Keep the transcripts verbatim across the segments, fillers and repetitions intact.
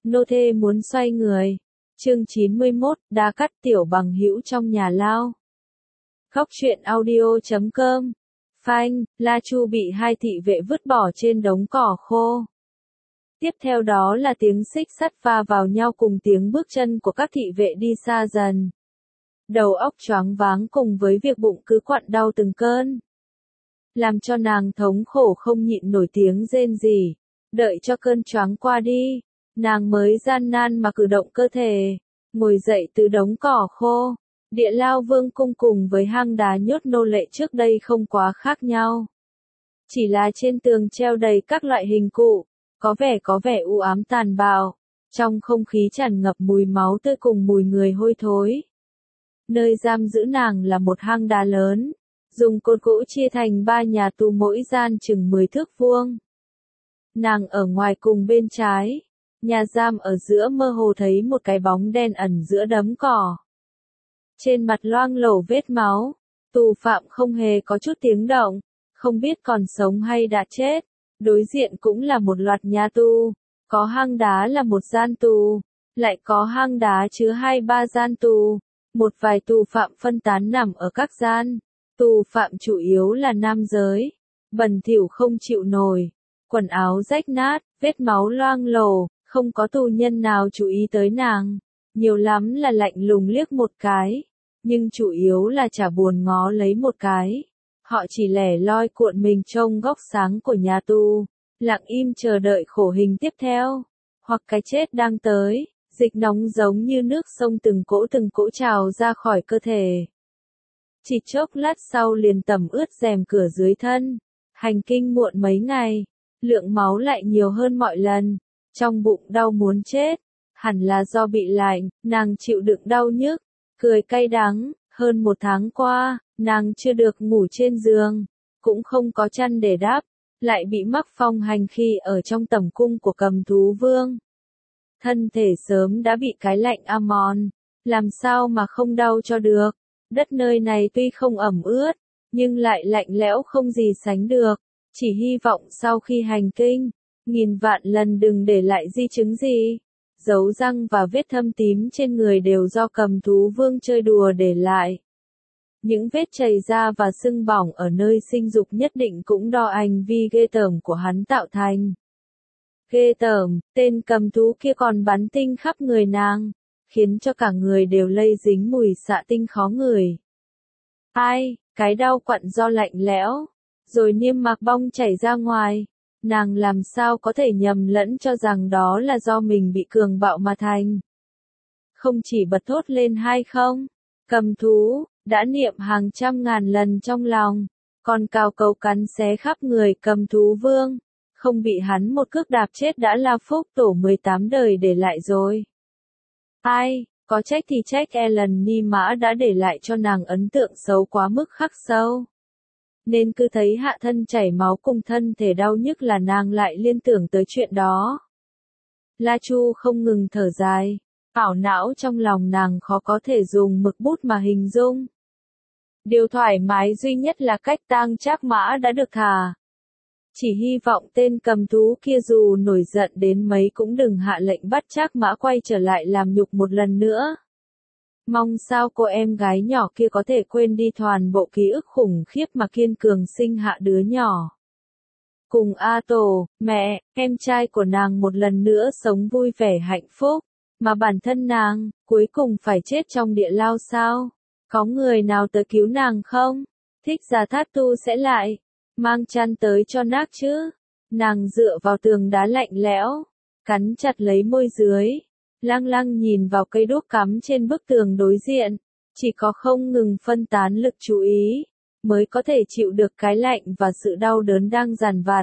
Nô thê muốn xoay người. Chương chín mươi mốt, đa cắt tiểu bằng hữu trong nhà lao. Góc truyện audio chấm com. Phanh, La Chu bị hai thị vệ vứt bỏ trên đống cỏ khô. Tiếp theo đó là tiếng xích sắt va vào nhau cùng tiếng bước chân của các thị vệ đi xa dần. Đầu óc choáng váng cùng với việc bụng cứ quặn đau từng cơn. Làm cho nàng thống khổ không nhịn nổi tiếng rên rỉ. Đợi cho cơn choáng qua đi, nàng mới gian nan mà cử động cơ thể, ngồi dậy từ đống cỏ khô. Địa lao vương cung cùng với hang đá nhốt nô lệ trước đây không quá khác nhau. Chỉ là trên tường treo đầy các loại hình cụ, có vẻ có vẻ u ám tàn bạo, trong không khí tràn ngập mùi máu tươi cùng mùi người hôi thối. Nơi giam giữ nàng là một hang đá lớn, dùng cột gỗ chia thành ba nhà tù mỗi gian chừng mười thước vuông. Nàng ở ngoài cùng bên trái, nhà giam ở giữa mơ hồ thấy một cái bóng đen ẩn giữa đống cỏ. Trên mặt loang lổ vết máu, tù phạm không hề có chút tiếng động, không biết còn sống hay đã chết. Đối diện cũng là một loạt nhà tù, có hang đá là một gian tù, lại có hang đá chứa hai ba gian tù, một vài tù phạm phân tán nằm ở các gian. Tù phạm chủ yếu là nam giới, bẩn thỉu không chịu nổi, quần áo rách nát, vết máu loang lổ, không có tù nhân nào chú ý tới nàng, nhiều lắm là lạnh lùng liếc một cái, nhưng chủ yếu là chả buồn ngó lấy một cái. Họ chỉ lẻ loi cuộn mình trong góc sáng của nhà tù, lặng im chờ đợi khổ hình tiếp theo, hoặc cái chết đang tới. Dịch nóng giống như nước sông từng cỗ từng cỗ trào ra khỏi cơ thể. Chỉ chốc lát sau liền tẩm ướt rèm cửa dưới thân. Hành kinh muộn mấy ngày, lượng máu lại nhiều hơn mọi lần, trong bụng đau muốn chết, hẳn là do bị lạnh, nàng chịu đựng đau nhức, cười cay đắng. Hơn một tháng qua, nàng chưa được ngủ trên giường, cũng không có chăn để đắp, lại bị mắc phong hành khi ở trong tẩm cung của Cầm Thú Vương. Thân thể sớm đã bị cái lạnh ăn mòn, làm sao mà không đau cho được. Đất nơi này tuy không ẩm ướt, nhưng lại lạnh lẽo không gì sánh được. Chỉ hy vọng sau khi hành kinh, nghìn vạn lần đừng để lại di chứng gì. Dấu răng và vết thâm tím trên người đều do Cầm Thú Vương chơi đùa để lại. Những vết chảy da và sưng bỏng ở nơi sinh dục nhất định cũng do hành vi ghê tởm của hắn tạo thành. Ghê tởm, tên cầm thú kia còn bắn tinh khắp người nàng, khiến cho cả người đều lây dính mùi xạ tinh khó ngửi. Ai, cái đau quặn do lạnh lẽo, rồi niêm mạc bong chảy ra ngoài, nàng làm sao có thể nhầm lẫn cho rằng đó là do mình bị cường bạo mà thành. Không chỉ bật thốt lên hay không, cầm thú, đã niệm hàng trăm ngàn lần trong lòng, còn cào cấu cắn xé khắp người Cầm Thú Vương. Không bị hắn một cước đạp chết đã là phúc tổ mười tám đời để lại rồi. Ai, có trách thì trách Ellen Ni Mã đã để lại cho nàng ấn tượng xấu quá mức khắc sâu. Nên cứ thấy hạ thân chảy máu cùng thân thể đau nhức là nàng lại liên tưởng tới chuyện đó. La Chu không ngừng thở dài, ảo não trong lòng nàng khó có thể dùng mực bút mà hình dung. Điều thoải mái duy nhất là cách tang Trác Mã đã được thả. Chỉ hy vọng tên cầm thú kia dù nổi giận đến mấy cũng đừng hạ lệnh bắt Trác Mã quay trở lại làm nhục một lần nữa. Mong sao cô em gái nhỏ kia có thể quên đi toàn bộ ký ức khủng khiếp mà kiên cường sinh hạ đứa nhỏ. Cùng A Tổ, mẹ, em trai của nàng một lần nữa sống vui vẻ hạnh phúc, mà bản thân nàng, cuối cùng phải chết trong địa lao sao? Có người nào tới cứu nàng không? Thích Già Thát Tu sẽ lại mang chăn tới cho nác chứ. Nàng dựa vào tường đá lạnh lẽo, cắn chặt lấy môi dưới, lăng lăng nhìn vào cây đuốc cắm trên bức tường đối diện, chỉ có không ngừng phân tán lực chú ý, mới có thể chịu được cái lạnh và sự đau đớn đang dằn vặt.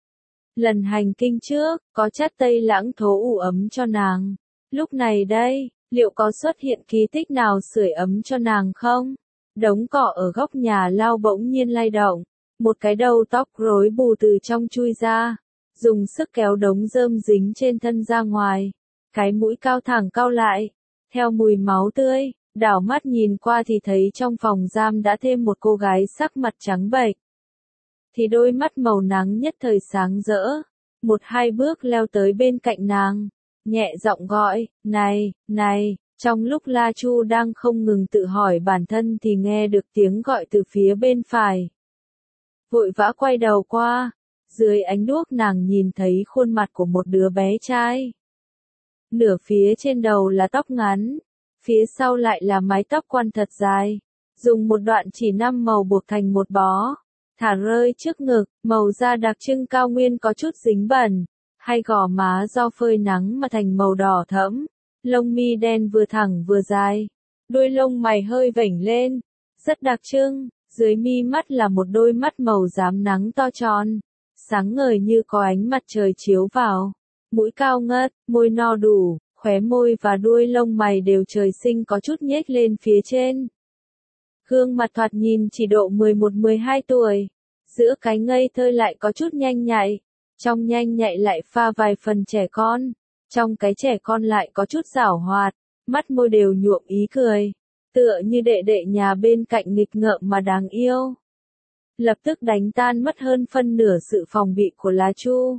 Lần hành kinh trước, có chát tây lãng thố ủ ấm cho nàng. Lúc này đây, liệu có xuất hiện kỳ tích nào sưởi ấm cho nàng không? Đống cỏ ở góc nhà lao bỗng nhiên lay động. Một cái đầu tóc rối bù từ trong chui ra, dùng sức kéo đống rơm dính trên thân ra ngoài. Cái mũi cao thẳng cau lại, theo mùi máu tươi, đảo mắt nhìn qua thì thấy trong phòng giam đã thêm một cô gái sắc mặt trắng bệch. Thì đôi mắt màu nắng nhất thời sáng rỡ, một hai bước leo tới bên cạnh nàng, nhẹ giọng gọi, này, này, trong lúc La Chu đang không ngừng tự hỏi bản thân thì nghe được tiếng gọi từ phía bên phải. Vội vã quay đầu qua, dưới ánh đuốc nàng nhìn thấy khuôn mặt của một đứa bé trai. Nửa phía trên đầu là tóc ngắn, phía sau lại là mái tóc quăn thật dài, dùng một đoạn chỉ năm màu buộc thành một bó, thả rơi trước ngực, màu da đặc trưng cao nguyên có chút dính bẩn, hai gò má do phơi nắng mà thành màu đỏ thẫm, lông mi đen vừa thẳng vừa dài, đuôi lông mày hơi vểnh lên, rất đặc trưng, dưới mi mắt là một đôi mắt màu rám nắng to tròn, sáng ngời như có ánh mặt trời chiếu vào, mũi cao ngất, môi no đủ, khóe môi và đuôi lông mày đều trời sinh có chút nhếch lên phía trên. Gương mặt thoạt nhìn chỉ độ mười một mười hai tuổi, giữa cái ngây thơ lại có chút nhanh nhạy, trong nhanh nhạy lại pha vài phần trẻ con, trong cái trẻ con lại có chút giảo hoạt, mắt môi đều nhuộm ý cười, tựa như đệ đệ nhà bên cạnh nghịch ngợm mà đáng yêu. Lập tức đánh tan mất hơn phân nửa sự phòng bị của La Chu.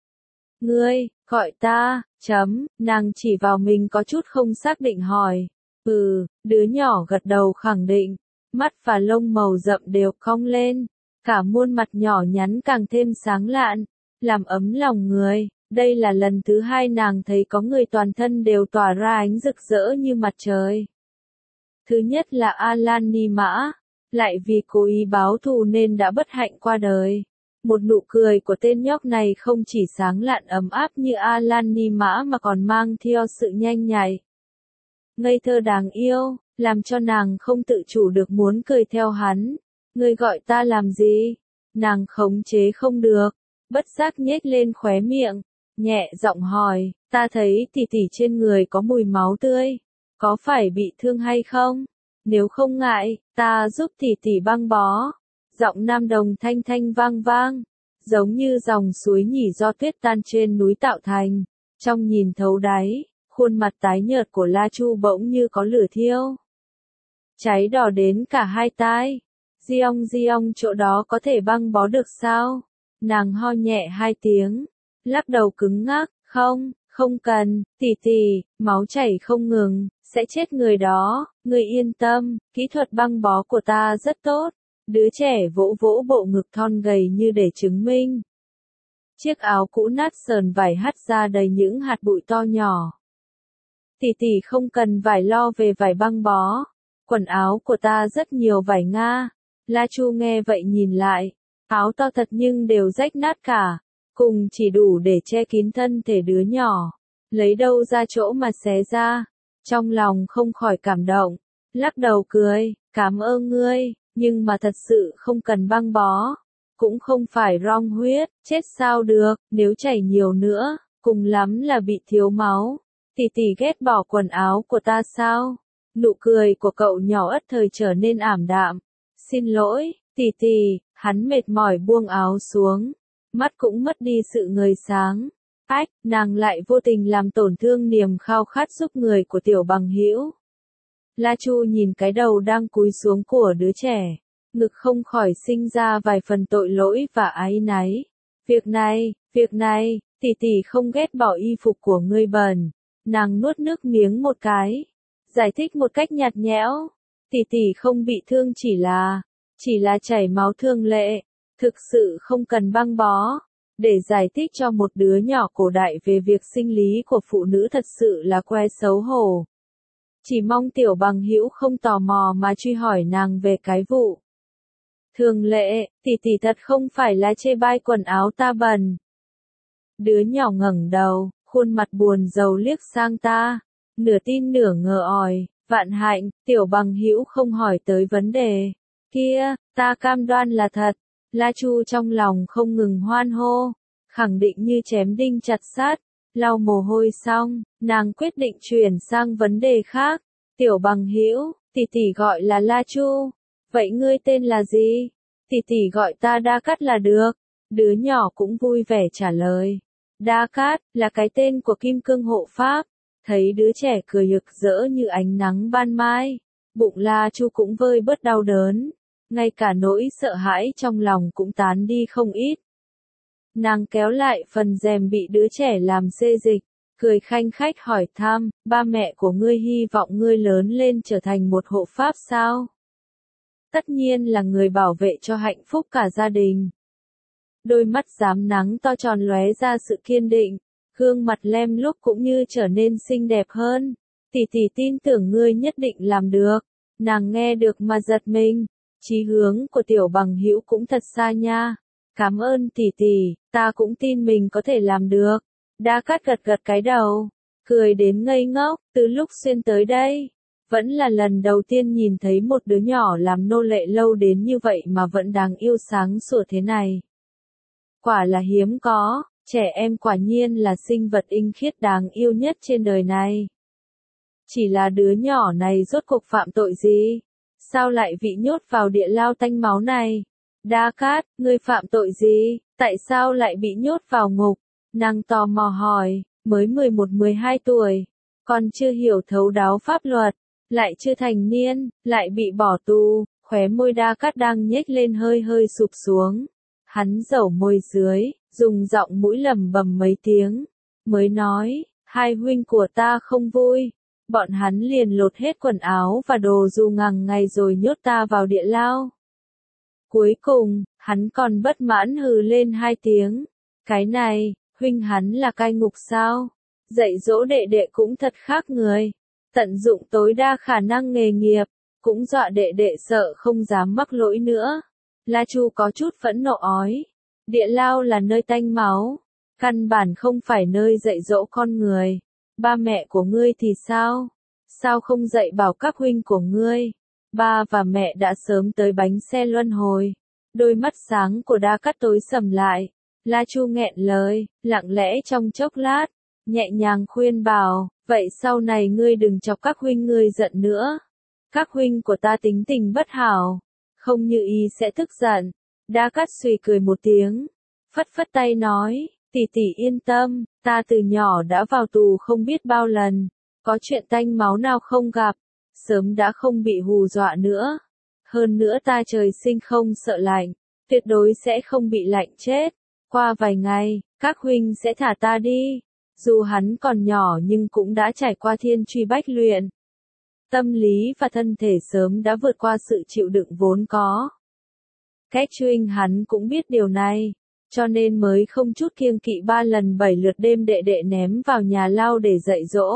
Ngươi, gọi ta, chấm, nàng chỉ vào mình có chút không xác định hỏi. Ừ, đứa nhỏ gật đầu khẳng định, mắt và lông màu rậm đều cong lên, cả muôn mặt nhỏ nhắn càng thêm sáng lạn, làm ấm lòng người. Đây là lần thứ hai nàng thấy có người toàn thân đều tỏa ra ánh rực rỡ như mặt trời. Thứ nhất là Alan Ni Mã, lại vì cố ý báo thù nên đã bất hạnh qua đời. Một nụ cười của tên nhóc này không chỉ sáng lạn ấm áp như Alan Ni Mã mà còn mang theo sự nhanh nhạy, ngây thơ đáng yêu, làm cho nàng không tự chủ được muốn cười theo hắn. Ngươi gọi ta làm gì? Nàng khống chế không được, bất giác nhếch lên khóe miệng, nhẹ giọng hỏi, ta thấy tỷ tỷ trên người có mùi máu tươi, có phải bị thương hay không? Nếu không ngại, ta giúp tỷ tỷ băng bó. Giọng nam đồng thanh thanh vang vang, giống như dòng suối nhỉ do tuyết tan trên núi tạo thành, trong nhìn thấu đáy, khuôn mặt tái nhợt của La Chu bỗng như có lửa thiêu. Cháy đỏ đến cả hai tai. Giong giong chỗ đó có thể băng bó được sao? Nàng ho nhẹ hai tiếng, lắc đầu cứng ngắc, không, không cần, tỷ tỷ, máu chảy không ngừng, sẽ chết người đó, người yên tâm, kỹ thuật băng bó của ta rất tốt. Đứa trẻ vỗ vỗ bộ ngực thon gầy như để chứng minh. Chiếc áo cũ nát sờn vải hắt ra đầy những hạt bụi to nhỏ. Tỷ tỷ không cần vải lo về vải băng bó, quần áo của ta rất nhiều vải Nga. La Chu nghe vậy nhìn lại, áo to thật nhưng đều rách nát cả, cùng chỉ đủ để che kín thân thể đứa nhỏ, lấy đâu ra chỗ mà xé ra. Trong lòng không khỏi cảm động, lắc đầu cười, cảm ơn ngươi, nhưng mà thật sự không cần băng bó, cũng không phải rong huyết, chết sao được, nếu chảy nhiều nữa, cùng lắm là bị thiếu máu. Tỷ tỷ ghét bỏ quần áo của ta sao? Nụ cười của cậu nhỏ ất thời trở nên ảm đạm. Xin lỗi, tỷ tỷ, hắn mệt mỏi buông áo xuống, mắt cũng mất đi sự ngời sáng. Ách, nàng lại vô tình làm tổn thương niềm khao khát giúp người của tiểu bằng hữu. La Chu nhìn cái đầu đang cúi xuống của đứa trẻ, ngực không khỏi sinh ra vài phần tội lỗi và áy náy. Việc này, việc này, tỷ tỷ không ghét bỏ y phục của ngươi bẩn. Nàng nuốt nước miếng một cái, giải thích một cách nhạt nhẽo. Tỷ tỷ không bị thương chỉ là, chỉ là chảy máu thương lệ, thực sự không cần băng bó. Để giải thích cho một đứa nhỏ cổ đại về việc sinh lý của phụ nữ thật sự là que xấu hổ. Chỉ mong tiểu bằng hữu không tò mò mà truy hỏi nàng về cái vụ thường lệ, tỷ tỷ thật không phải là chê bai quần áo ta bẩn. Đứa nhỏ ngẩng đầu, khuôn mặt buồn rầu liếc sang ta, nửa tin nửa ngờ ỏi, vạn hạnh, tiểu bằng hữu không hỏi tới vấn đề. Kia, ta cam đoan là thật. La Chu trong lòng không ngừng hoan hô, khẳng định như chém đinh chặt sắt. Lau mồ hôi xong, nàng quyết định chuyển sang vấn đề khác. Tiểu bằng hữu, tỷ tỷ gọi là La Chu. Vậy ngươi tên là gì? Tỷ tỷ gọi ta Đa Cát là được. Đứa nhỏ cũng vui vẻ trả lời. Đa Cát là cái tên của kim cương hộ pháp. Thấy đứa trẻ cười rực rỡ như ánh nắng ban mai, bụng La Chu cũng vơi bớt đau đớn, ngay cả nỗi sợ hãi trong lòng cũng tán đi không ít. Nàng kéo lại phần rèm bị đứa trẻ làm xê dịch, cười khanh khách hỏi thăm, ba mẹ của ngươi hy vọng ngươi lớn lên trở thành một hộ pháp sao? Tất nhiên là người bảo vệ cho hạnh phúc cả gia đình. Đôi mắt rám nắng to tròn lóe ra sự kiên định, gương mặt lem lúc cũng như trở nên xinh đẹp hơn. Tỷ tỷ tin tưởng ngươi nhất định làm được. Nàng nghe được mà giật mình, chí hướng của tiểu bằng hữu cũng thật xa nha. Cảm ơn tỷ tỷ, ta cũng tin mình có thể làm được. Đa Cát gật gật cái đầu, cười đến ngây ngốc, từ lúc xuyên tới đây. Vẫn là lần đầu tiên nhìn thấy một đứa nhỏ làm nô lệ lâu đến như vậy mà vẫn đáng yêu sáng sủa thế này. Quả là hiếm có, trẻ em quả nhiên là sinh vật tinh khiết đáng yêu nhất trên đời này. Chỉ là đứa nhỏ này rốt cuộc phạm tội gì? Sao lại bị nhốt vào địa lao tanh máu này? Đa Cát, ngươi phạm tội gì? Tại sao lại bị nhốt vào ngục? Nàng tò mò hỏi, mới mười một mười hai tuổi, còn chưa hiểu thấu đáo pháp luật, lại chưa thành niên, lại bị bỏ tù, khóe môi Đa Cát đang nhếch lên hơi hơi sụp xuống. Hắn dẩu môi dưới, dùng giọng mũi lẩm bẩm mấy tiếng, mới nói, hai huynh của ta không vui. Bọn hắn liền lột hết quần áo và đồ dù ngằng ngày rồi nhốt ta vào địa lao. Cuối cùng, hắn còn bất mãn hừ lên hai tiếng. Cái này, huynh hắn là cai ngục sao? Dạy dỗ đệ đệ cũng thật khác người. Tận dụng tối đa khả năng nghề nghiệp, cũng dọa đệ đệ sợ không dám mắc lỗi nữa. La Chu có chút phẫn nộ ói. Địa lao là nơi tanh máu, căn bản không phải nơi dạy dỗ con người. Ba mẹ của ngươi thì sao? Sao không dạy bảo các huynh của ngươi? Ba và mẹ đã sớm tới bánh xe luân hồi. Đôi mắt sáng của Đa Cát tối sầm lại. La Chu nghẹn lời, lặng lẽ trong chốc lát, nhẹ nhàng khuyên bảo, vậy sau này ngươi đừng chọc các huynh ngươi giận nữa. Các huynh của ta tính tình bất hảo, không như ý sẽ tức giận. Đa Cát suy cười một tiếng, phất phất tay nói, tỷ tỷ yên tâm, ta từ nhỏ đã vào tù không biết bao lần, có chuyện tanh máu nào không gặp, sớm đã không bị hù dọa nữa. Hơn nữa ta trời sinh không sợ lạnh, tuyệt đối sẽ không bị lạnh chết. Qua vài ngày, các huynh sẽ thả ta đi. Dù hắn còn nhỏ nhưng cũng đã trải qua thiên truy bách luyện. Tâm lý và thân thể sớm đã vượt qua sự chịu đựng vốn có. Catherine hắn cũng biết điều này, cho nên mới không chút kiêng kỵ ba lần bảy lượt đêm đệ đệ ném vào nhà lao để dạy dỗ.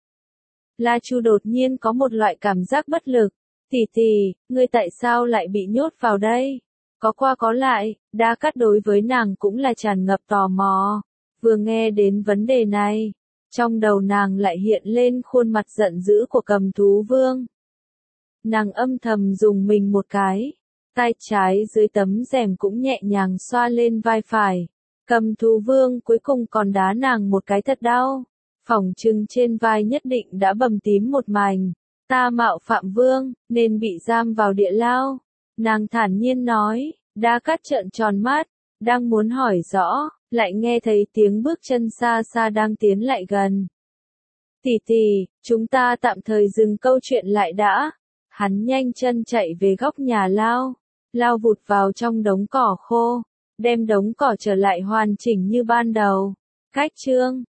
La Chu đột nhiên có một loại cảm giác bất lực. Tỷ tỷ, ngươi tại sao lại bị nhốt vào đây? Có qua có lại, Đa Cát đối với nàng cũng là tràn ngập tò mò. Vừa nghe đến vấn đề này, trong đầu nàng lại hiện lên khuôn mặt giận dữ của Cầm Thú Vương. Nàng âm thầm dùng mình một cái, tay trái dưới tấm rèm cũng nhẹ nhàng xoa lên vai phải. Cầm Thú Vương cuối cùng còn đá nàng một cái thật đau, phỏng chừng trên vai nhất định đã bầm tím một mảnh. Ta mạo phạm vương, nên bị giam vào địa lao. Nàng thản nhiên nói. Đa Cát trợn tròn mắt, đang muốn hỏi rõ, lại nghe thấy tiếng bước chân xa xa đang tiến lại gần. Tỷ tỷ, chúng ta tạm thời dừng câu chuyện lại đã. Hắn nhanh chân chạy về góc nhà lao, lao vụt vào trong đống cỏ khô, đem đống cỏ trở lại hoàn chỉnh như ban đầu. Cách chương